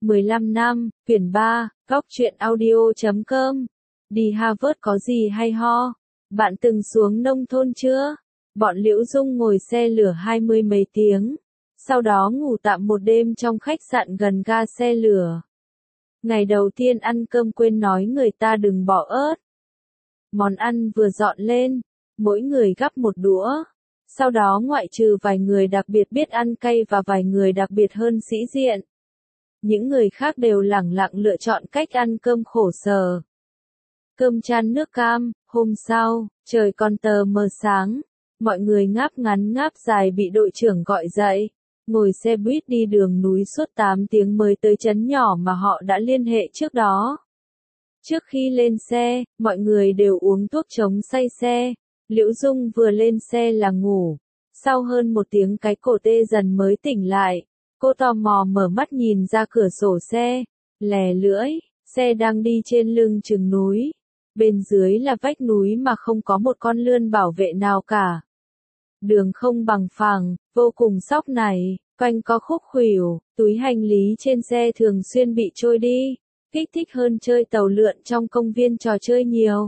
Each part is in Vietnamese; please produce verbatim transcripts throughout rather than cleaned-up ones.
mười lăm năm, quyển ba, góc truyện audio chấm com. Đi Harvard có gì hay ho? Bạn từng xuống nông thôn chưa? Bọn Liễu Dung ngồi xe lửa hai mươi mấy tiếng, sau đó ngủ tạm một đêm trong khách sạn gần ga xe lửa. Ngày đầu tiên ăn cơm quên nói người ta đừng bỏ ớt. Món ăn vừa dọn lên, mỗi người gắp một đũa. Sau đó ngoại trừ vài người đặc biệt biết ăn cay và vài người đặc biệt hơn sĩ diện, những người khác đều lẳng lặng lựa chọn cách ăn cơm khổ sở. Cơm chan nước cam. Hôm sau, trời còn tờ mờ sáng, mọi người ngáp ngắn ngáp dài bị đội trưởng gọi dậy. Ngồi xe buýt đi đường núi suốt tám tiếng mới tới trấn nhỏ mà họ đã liên hệ trước đó. Trước khi lên xe, mọi người đều uống thuốc chống say xe. Liễu Dung vừa lên xe là ngủ. Sau hơn một tiếng cái cổ tê dần mới tỉnh lại. Cô tò mò mở mắt nhìn ra cửa sổ xe. Lè lưỡi, xe đang đi trên lưng chừng núi. Bên dưới là vách núi mà không có một con lươn bảo vệ nào cả. Đường không bằng phẳng, vô cùng sóc này, quanh co khúc khuỷu, túi hành lý trên xe thường xuyên bị trôi đi. Kích thích hơn chơi tàu lượn trong công viên trò chơi nhiều.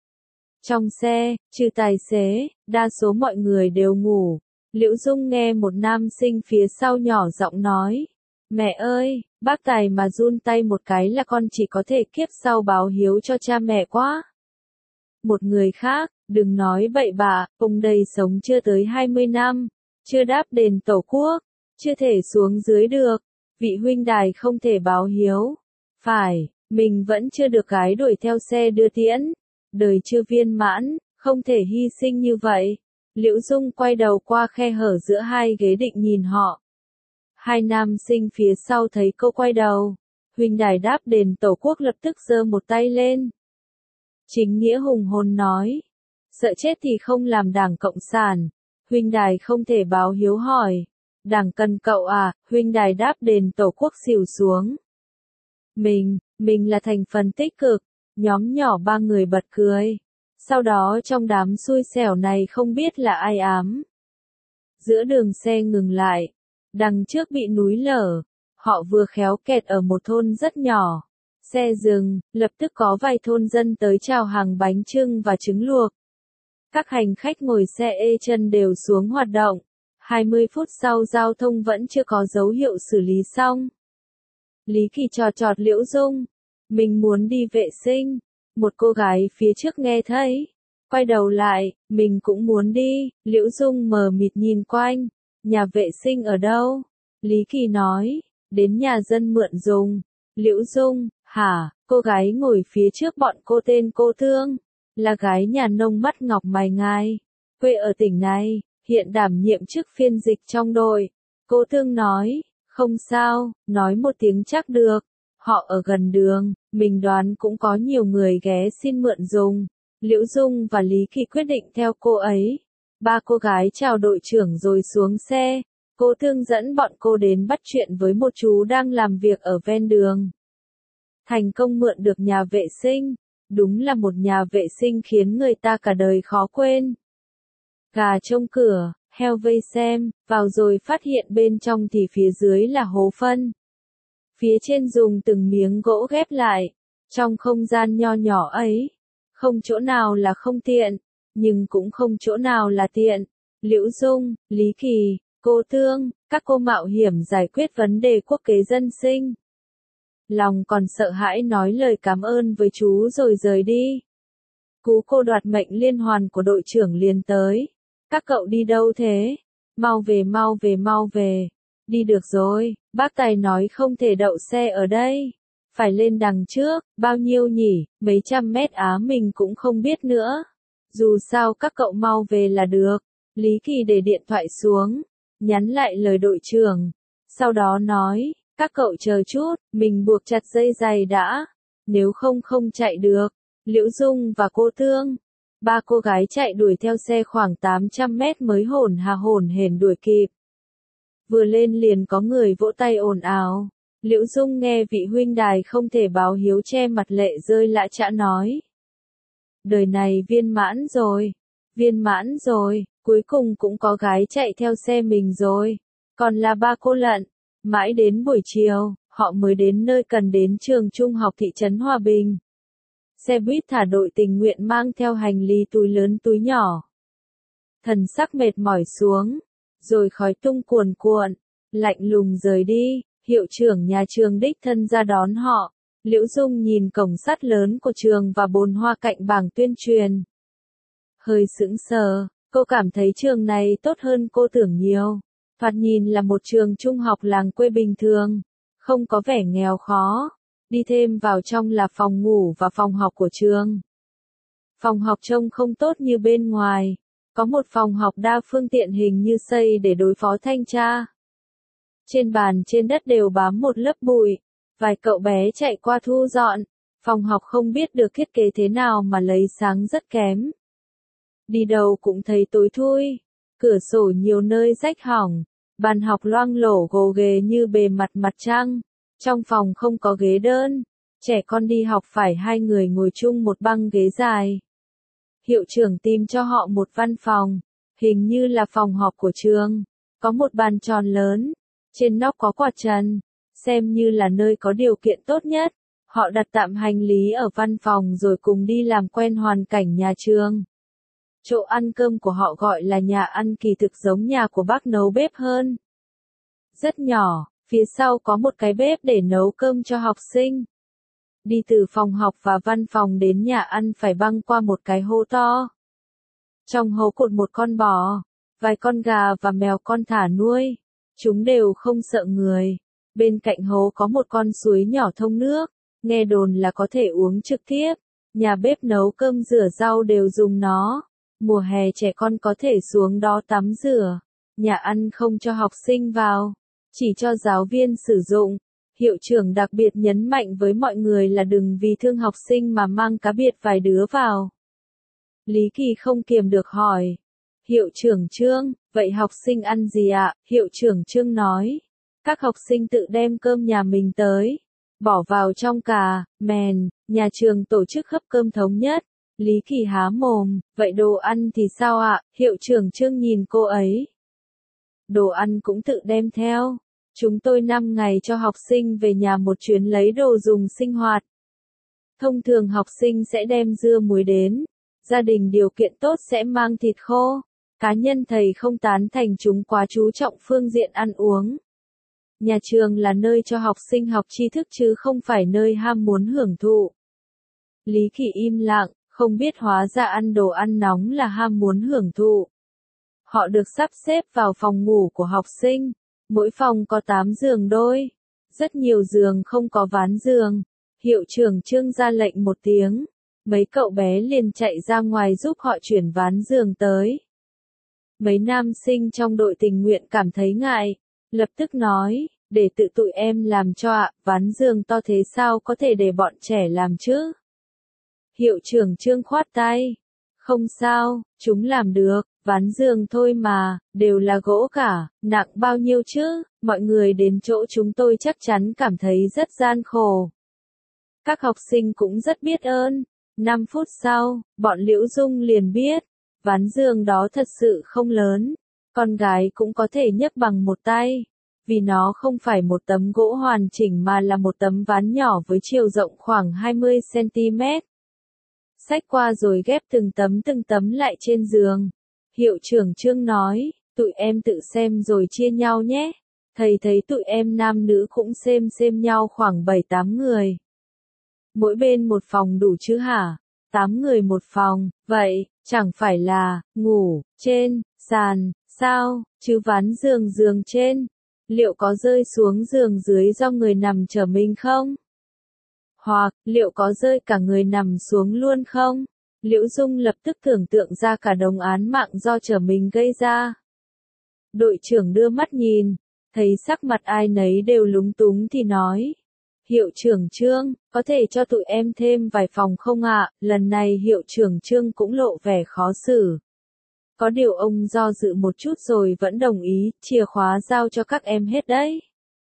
Trong xe, trừ tài xế, đa số mọi người đều ngủ. Liễu Dung nghe một nam sinh phía sau nhỏ giọng nói. Mẹ ơi, bác Tài mà run tay một cái là con chỉ có thể kiếp sau báo hiếu cho cha mẹ quá. Một người khác, đừng nói bậy bạ, ông đây sống chưa tới hai mươi năm, chưa đáp đền tổ quốc, chưa thể xuống dưới được. Vị huynh đài không thể báo hiếu. Phải, mình vẫn chưa được gái đuổi theo xe đưa tiễn. Đời chưa viên mãn, không thể hy sinh như vậy. Liễu Dung quay đầu qua khe hở giữa hai ghế định nhìn họ. Hai nam sinh phía sau thấy cô quay đầu. Huynh đài đáp đền tổ quốc lập tức giơ một tay lên. Chính nghĩa hùng hồn nói. Sợ chết thì không làm đảng Cộng sản. Huynh đài không thể báo hiếu hỏi. Đảng cần cậu à? Huynh đài đáp đền tổ quốc xỉu xuống. Mình, mình là thành phần tích cực. Nhóm nhỏ ba người bật cười. Sau đó trong đám xui xẻo này không biết là ai ám. Giữa đường xe ngừng lại. Đằng trước bị núi lở. Họ vừa khéo kẹt ở một thôn rất nhỏ. Xe dừng, lập tức có vài thôn dân tới chào hàng bánh chưng và trứng luộc. Các hành khách ngồi xe ê chân đều xuống hoạt động. hai mươi phút sau giao thông vẫn chưa có dấu hiệu xử lý xong. Lý Kỳ trò trọt Liễu Dung. Mình muốn đi vệ sinh. Một cô gái phía trước nghe thấy. Quay đầu lại, mình cũng muốn đi. Liễu Dung mờ mịt nhìn quanh. Nhà vệ sinh ở đâu? Lý Kỳ nói. Đến nhà dân mượn dùng. Liễu Dung, hả? Cô gái ngồi phía trước bọn cô tên cô Thương. Là gái nhà nông mắt ngọc mày ngai. Quê ở tỉnh này, hiện đảm nhiệm chức phiên dịch trong đội. Cô Thương nói. Không sao, nói một tiếng chắc được. Họ ở gần đường, mình đoán cũng có nhiều người ghé xin mượn dùng. Liễu Dung và Lý Kỳ quyết định theo cô ấy. Ba cô gái chào đội trưởng rồi xuống xe. Cô Thương dẫn bọn cô đến bắt chuyện với một chú đang làm việc ở ven đường. Thành công mượn được nhà vệ sinh. Đúng là một nhà vệ sinh khiến người ta cả đời khó quên. Gà trông cửa, heo vây xem, vào rồi phát hiện bên trong thì phía dưới là hố phân. Phía trên dùng từng miếng gỗ ghép lại. Trong không gian nho nhỏ ấy, không chỗ nào là không tiện, nhưng cũng không chỗ nào là tiện. Liễu Dung, Lý Kỳ, cô Thương, các cô mạo hiểm giải quyết vấn đề quốc kế dân sinh. Lòng còn sợ hãi nói lời cảm ơn với chú rồi rời đi. Cú cô đoạt mệnh liên hoàn của đội trưởng liền tới. Các cậu đi đâu thế? Mau về mau về mau về. Đi được rồi, bác Tài nói không thể đậu xe ở đây. Phải lên đằng trước, bao nhiêu nhỉ, mấy trăm mét á mình cũng không biết nữa. Dù sao các cậu mau về là được. Lý Kỳ để điện thoại xuống, nhắn lại lời đội trưởng. Sau đó nói, các cậu chờ chút, mình buộc chặt dây giày đã. Nếu không không chạy được. Liễu Dung và cô Thương. Ba cô gái chạy đuổi theo xe khoảng tám trăm mét mới hổn hà hổn hển đuổi kịp. Vừa lên liền có người vỗ tay ồn ào. Liễu Dung nghe vị huynh đài không thể báo hiếu che mặt lệ rơi lã chã nói. Đời này viên mãn rồi. Viên mãn rồi, cuối cùng cũng có gái chạy theo xe mình rồi. Còn là ba cô lận. Mãi đến buổi chiều, họ mới đến nơi cần đến trường trung học thị trấn Hòa Bình. Xe buýt thả đội tình nguyện mang theo hành lý túi lớn túi nhỏ. Thần sắc mệt mỏi xuống, rồi khói tung cuồn cuộn, lạnh lùng rời đi, hiệu trưởng nhà trường đích thân ra đón họ. Liễu Dung nhìn cổng sắt lớn của trường và bồn hoa cạnh bảng tuyên truyền. Hơi sững sờ, cô cảm thấy trường này tốt hơn cô tưởng nhiều. Thoạt nhìn là một trường trung học làng quê bình thường, không có vẻ nghèo khó. Đi thêm vào trong là phòng ngủ và phòng học của trường. Phòng học trông không tốt như bên ngoài. Có một phòng học đa phương tiện hình như xây để đối phó thanh tra. Trên bàn trên đất đều bám một lớp bụi. Vài cậu bé chạy qua thu dọn. Phòng học không biết được thiết kế thế nào mà lấy sáng rất kém. Đi đâu cũng thấy tối thui. Cửa sổ nhiều nơi rách hỏng. Bàn học loang lổ gồ ghề như bề mặt mặt trăng. Trong phòng không có ghế đơn. Trẻ con đi học phải hai người ngồi chung một băng ghế dài. Hiệu trưởng tìm cho họ một văn phòng. Hình như là phòng họp của trường. Có một bàn tròn lớn. Trên nóc có quạt trần. Xem như là nơi có điều kiện tốt nhất. Họ đặt tạm hành lý ở văn phòng rồi cùng đi làm quen hoàn cảnh nhà trường. Chỗ ăn cơm của họ gọi là nhà ăn, kỳ thực giống nhà của bác nấu bếp hơn. Rất nhỏ, phía sau có một cái bếp để nấu cơm cho học sinh. Đi từ phòng học và văn phòng đến nhà ăn phải băng qua một cái hố to. Trong hố cột một con bò, vài con gà và mèo con thả nuôi. Chúng đều không sợ người. Bên cạnh hố có một con suối nhỏ thông nước, nghe đồn là có thể uống trực tiếp. Nhà bếp nấu cơm rửa rau đều dùng nó. Mùa hè trẻ con có thể xuống đó tắm rửa. Nhà ăn không cho học sinh vào, chỉ cho giáo viên sử dụng. Hiệu trưởng đặc biệt nhấn mạnh với mọi người là đừng vì thương học sinh mà mang cá biệt vài đứa vào. Lý Kỳ không kiềm được hỏi. Hiệu trưởng Trương, vậy học sinh ăn gì ạ? Hiệu trưởng Trương nói. Các học sinh tự đem cơm nhà mình tới. Bỏ vào trong cà, mèn, nhà trường tổ chức hấp cơm thống nhất. Lý Kỳ há mồm, vậy đồ ăn thì sao ạ? Hiệu trưởng Trương nhìn cô ấy. Đồ ăn cũng tự đem theo. Chúng tôi năm ngày cho học sinh về nhà một chuyến lấy đồ dùng sinh hoạt. Thông thường học sinh sẽ đem dưa muối đến. Gia đình điều kiện tốt sẽ mang thịt khô. Cá nhân thầy không tán thành chúng quá chú trọng phương diện ăn uống. Nhà trường là nơi cho học sinh học tri thức chứ không phải nơi ham muốn hưởng thụ. Lý Kỳ im lặng, không biết hóa ra ăn đồ ăn nóng là ham muốn hưởng thụ. Họ được sắp xếp vào phòng ngủ của học sinh. Mỗi phòng có tám giường đôi. Rất nhiều giường không có ván giường. Hiệu trưởng Trương ra lệnh một tiếng. Mấy cậu bé liền chạy ra ngoài giúp họ chuyển ván giường tới. Mấy nam sinh trong đội tình nguyện cảm thấy ngại. Lập tức nói, để tự tụi em làm cho ạ, ván giường to thế sao có thể để bọn trẻ làm chứ? Hiệu trưởng Trương khoát tay. Không sao, chúng làm được, ván giường thôi mà, đều là gỗ cả, nặng bao nhiêu chứ, mọi người đến chỗ chúng tôi chắc chắn cảm thấy rất gian khổ. Các học sinh cũng rất biết ơn. năm phút sau, bọn Liễu Dung liền biết, ván giường đó thật sự không lớn, con gái cũng có thể nhấc bằng một tay, vì nó không phải một tấm gỗ hoàn chỉnh mà là một tấm ván nhỏ với chiều rộng khoảng hai mươi xăng ti mét. Xách qua rồi ghép từng tấm từng tấm lại trên giường. Hiệu trưởng Trương nói, tụi em tự xem rồi chia nhau nhé. Thầy thấy tụi em nam nữ cũng xem xem nhau khoảng bảy tám người. Mỗi bên một phòng đủ chứ hả? tám người một phòng, vậy, chẳng phải là, ngủ, trên, sàn, sao, chứ ván giường giường trên. Liệu có rơi xuống giường dưới do người nằm trở mình không? Hoặc, liệu có rơi cả người nằm xuống luôn không? Liễu Dung lập tức tưởng tượng ra cả đống án mạng do trở mình gây ra. Đội trưởng đưa mắt nhìn, thấy sắc mặt ai nấy đều lúng túng thì nói. Hiệu trưởng Trương, có thể cho tụi em thêm vài phòng không ạ? Lần này hiệu trưởng Trương cũng lộ vẻ khó xử. Có điều ông do dự một chút rồi vẫn đồng ý, chìa khóa giao cho các em hết đấy.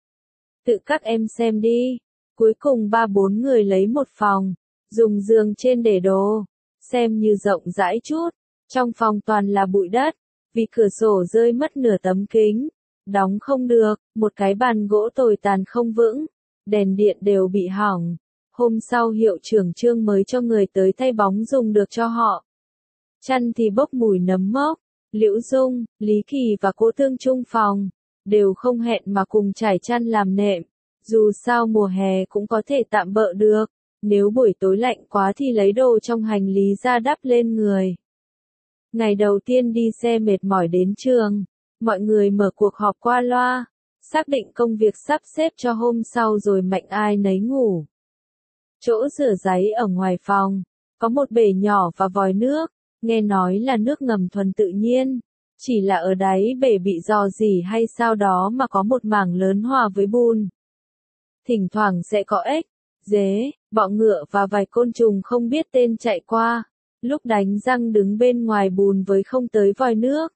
Tự các em xem đi. Cuối cùng ba bốn người lấy một phòng, dùng giường trên để đồ, xem như rộng rãi chút. Trong phòng toàn là bụi đất, vì cửa sổ rơi mất nửa tấm kính, đóng không được, một cái bàn gỗ tồi tàn không vững. đèn điện đều bị hỏng. Hôm sau hiệu trưởng Trương mới cho người tới thay bóng dùng được cho họ. Chăn thì bốc mùi nấm mốc. Liễu Dung, Lý Kỳ và Cố Tương chung phòng, đều không hẹn mà cùng trải chăn làm nệm. Dù sao mùa hè cũng có thể tạm bợ được, nếu buổi tối lạnh quá thì lấy đồ trong hành lý ra đắp lên người. Ngày đầu tiên đi xe mệt mỏi đến trường, mọi người mở cuộc họp qua loa, xác định công việc sắp xếp cho hôm sau rồi mạnh ai nấy ngủ. Chỗ rửa ráy ở ngoài phòng, có một bể nhỏ và vòi nước, nghe nói là nước ngầm thuần tự nhiên, chỉ là ở đáy bể bị rò rỉ hay sao đó mà có một mảng lớn hòa với bùn. Thỉnh thoảng sẽ có ếch, dế, bọ ngựa và vài côn trùng không biết tên chạy qua, lúc đánh răng đứng bên ngoài bùn với không tới vòi nước.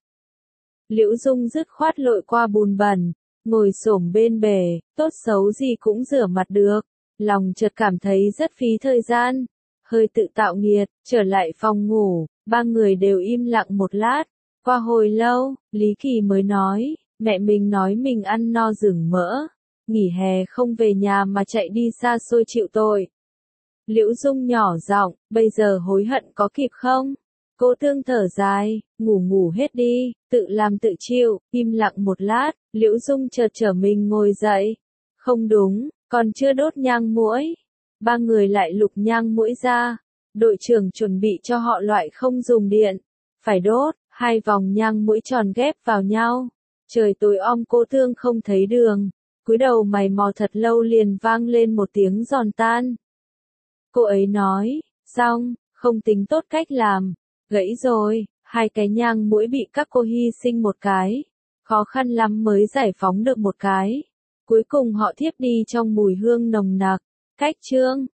Liễu Dung dứt khoát lội qua bùn bẩn, ngồi xổm bên bể, tốt xấu gì cũng rửa mặt được, lòng chợt cảm thấy rất phí thời gian, hơi tự tạo nghiệt, trở lại phòng ngủ, ba người đều im lặng một lát, qua hồi lâu, Lý Kỳ mới nói, mẹ mình nói mình ăn no rừng mỡ, nghỉ hè không về nhà mà chạy đi xa xôi chịu tội. Liễu Dung nhỏ giọng, bây giờ hối hận có kịp không? Cố Tương thở dài, ngủ ngủ hết đi, tự làm tự chịu, im lặng một lát, Liễu Dung chợt trở mình ngồi dậy. Không đúng, còn chưa đốt nhang muỗi. Ba người lại lục nhang muỗi ra. Đội trưởng chuẩn bị cho họ loại không dùng điện. Phải đốt, hai vòng nhang muỗi tròn ghép vào nhau. Trời tối om Cố Tương không thấy đường. Cúi đầu mày mò thật lâu liền vang lên một tiếng giòn tan. Cô ấy nói, xong, không tính tốt cách làm. Gãy rồi, hai cái nhang muỗi bị các cô hy sinh một cái. Khó khăn lắm mới giải phóng được một cái. Cuối cùng họ thiếp đi trong mùi hương nồng nặc. Cách chương